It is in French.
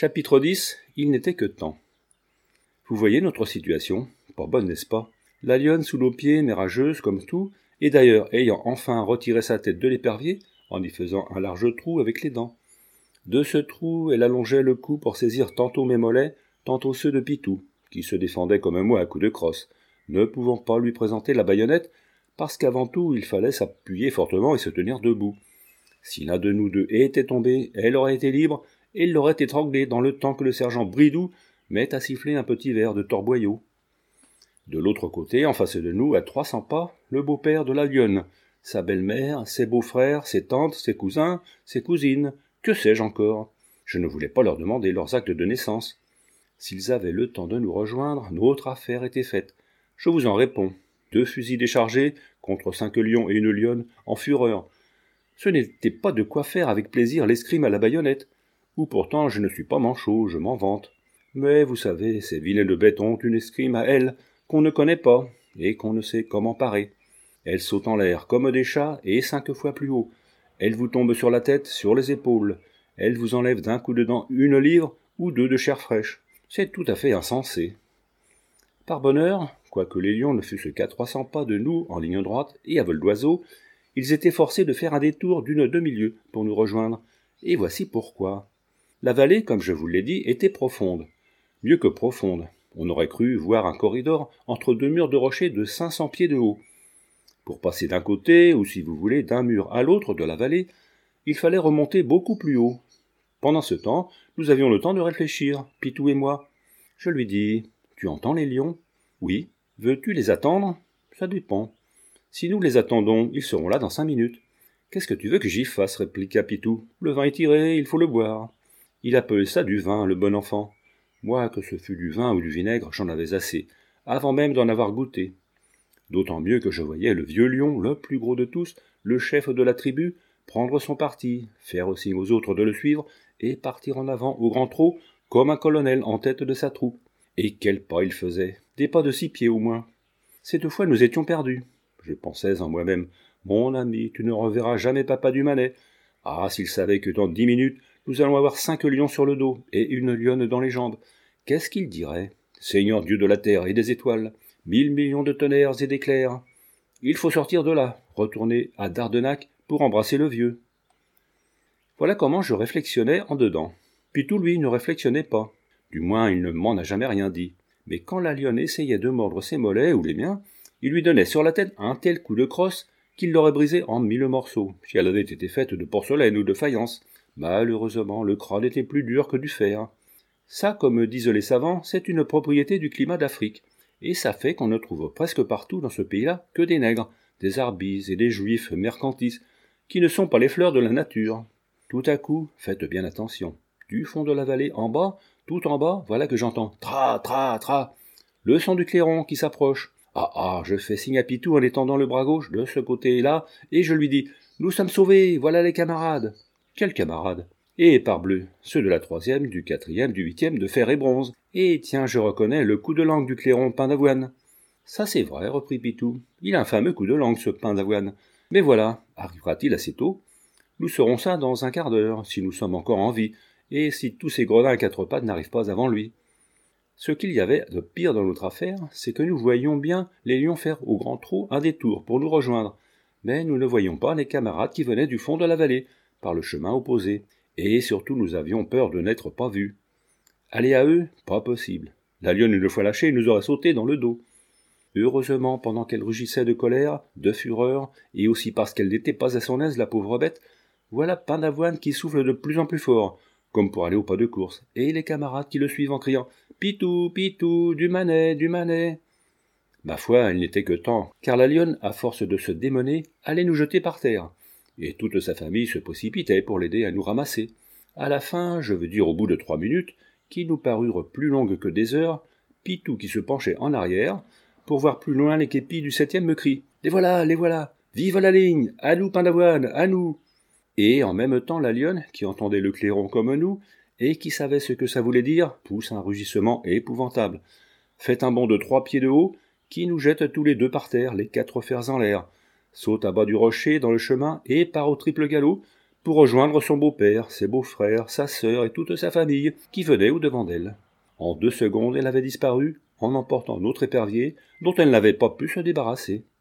Chapitre 10. Il n'était que temps. Vous voyez notre situation, pas bonne, n'est-ce pas? La lionne sous nos pieds, mais rageuse comme tout, et d'ailleurs ayant enfin retiré sa tête de l'épervier, en y faisant un large trou avec les dents. De ce trou, elle allongeait le cou pour saisir tantôt mes mollets, tantôt ceux de Pitou, qui se défendait comme moi à coups de crosse, ne pouvant pas lui présenter la baïonnette, parce qu'avant tout il fallait s'appuyer fortement et se tenir debout. Si l'un de nous deux était tombé, elle aurait été libre, et il l'aurait étranglé dans le temps que le sergent Bridou met à siffler un petit verre de torboyau. De l'autre côté, en face de nous, à 300 pas, le beau-père de la lionne, sa belle-mère, ses beaux-frères, ses tantes, ses cousins, ses cousines, que sais-je encore. Je ne voulais pas leur demander leurs actes de naissance. S'ils avaient le temps de nous rejoindre, notre affaire était faite. Je vous en réponds. 2 fusils déchargés, contre 5 lions et 1 lionne, en fureur. Ce n'était pas de quoi faire avec plaisir l'escrime à la baïonnette, où pourtant je ne suis pas manchot, je m'en vante. Mais vous savez, ces vilaines bêtes ont une escrime à elles, qu'on ne connaît pas, et qu'on ne sait comment parer. Elles sautent en l'air comme des chats, et 5 fois plus haut. Elles vous tombent sur la tête, sur les épaules. Elles vous enlèvent d'un coup de dent 1 livre, ou 2 de chair fraîche. C'est tout à fait insensé. Par bonheur, quoique les lions ne fussent qu'à 300 pas de nous, en ligne droite, et à vol d'oiseau, ils étaient forcés de faire un détour d'une demi-lieue pour nous rejoindre, et voici pourquoi. La vallée, comme je vous l'ai dit, était profonde. Mieux que profonde. On aurait cru voir un corridor entre 2 murs de rochers de 500 pieds de haut. Pour passer d'un côté, ou si vous voulez, d'un mur à l'autre de la vallée, il fallait remonter beaucoup plus haut. Pendant ce temps, nous avions le temps de réfléchir, Pitou et moi. Je lui dis, « Tu entends les lions ?»« Oui. Veux-tu les attendre ?»« Ça dépend. » « Si nous les attendons, ils seront là dans 5 minutes. »« Qu'est-ce que tu veux que j'y fasse ?» répliqua Pitou. « Le vin est tiré, il faut le boire. » Il appelait ça du vin, le bon enfant. Moi, que ce fût du vin ou du vinaigre, j'en avais assez, avant même d'en avoir goûté. D'autant mieux que je voyais le vieux lion, le plus gros de tous, le chef de la tribu, prendre son parti, faire aussi aux autres de le suivre, et partir en avant au grand trot, comme un colonel en tête de sa troupe. Et quels pas il faisait, des pas de 6 pieds au moins. Cette fois nous étions perdus. Je pensais en moi-même, mon ami, tu ne reverras jamais papa du Manet. Ah, s'il savait que dans 10 minutes, nous allons avoir 5 lions sur le dos et 1 lionne dans les jambes. Qu'est-ce qu'il dirait? Seigneur Dieu de la terre et des étoiles, 1000 millions de tonnerres et d'éclairs. Il faut sortir de là, retourner à Dardenac pour embrasser le vieux. Voilà comment je réflexionnais en dedans. Pitou, lui, ne réflexionnait pas. Du moins, il ne m'en a jamais rien dit. Mais quand la lionne essayait de mordre ses mollets ou les miens, il lui donnait sur la tête un tel coup de crosse qu'il l'aurait brisé en 1000 morceaux, si elle avait été faite de porcelaine ou de faïence. Malheureusement, le crâne était plus dur que du fer. Ça, comme disent les savants, c'est une propriété du climat d'Afrique, et ça fait qu'on ne trouve presque partout dans ce pays-là que des nègres, des arbis et des juifs mercantis, qui ne sont pas les fleurs de la nature. Tout à coup, faites bien attention, du fond de la vallée en bas, tout en bas, voilà que j'entends « tra, tra, tra », le son du clairon qui s'approche. Ah, je fais signe à Pitou en étendant le bras gauche de ce côté-là, et je lui dis « Nous sommes sauvés, voilà les camarades !» Quels camarades? Et parbleu, ceux de la 3e, du 4e, du 8e, de fer et bronze. Et tiens, je reconnais le coup de langue du clairon pain d'avoine. Ça c'est vrai, reprit Pitou. Il a un fameux coup de langue, ce pain d'avoine. Mais voilà, arrivera-t-il assez tôt? Nous saurons ça dans un quart d'heure, si nous sommes encore en vie, et si tous ces gredins à 4 pattes n'arrivent pas avant lui. Ce qu'il y avait de pire dans notre affaire, c'est que nous voyions bien les lions faire au grand trot un détour pour nous rejoindre, mais nous ne voyions pas les camarades qui venaient du fond de la vallée, par le chemin opposé, et surtout nous avions peur de n'être pas vus. Aller à eux, pas possible. La lionne, une fois lâchée, nous aurait sauté dans le dos. Heureusement, pendant qu'elle rugissait de colère, de fureur, et aussi parce qu'elle n'était pas à son aise, la pauvre bête, voilà Pain d'Avoine qui souffle de plus en plus fort, comme pour aller au pas de course, et les camarades qui le suivent en criant « Pitou, Pitou, du Manet, du Manet !» Ma foi, il n'était que temps, car la lionne, à force de se démener, allait nous jeter par terre, et toute sa famille se précipitait pour l'aider à nous ramasser. À la fin, je veux dire au bout de 3 minutes, qui nous parurent plus longues que des heures, Pitou qui se penchait en arrière, pour voir plus loin les képis du 7e me crie « Les voilà, les voilà! Vive la ligne! À nous, Pain d'Avoine, à nous !» Et en même temps la lionne, qui entendait le clairon comme nous, et qui savait ce que ça voulait dire, pousse un rugissement épouvantable, fait un bond de 3 pieds de haut, qui nous jette tous les 2 par terre, les 4 fers en l'air, saute à bas du rocher dans le chemin et part au triple galop, pour rejoindre son beau-père, ses beaux-frères, sa sœur et toute sa famille qui venaient au-devant d'elle. En 2 secondes, elle avait disparu, en emportant notre épervier, dont elle n'avait pas pu se débarrasser.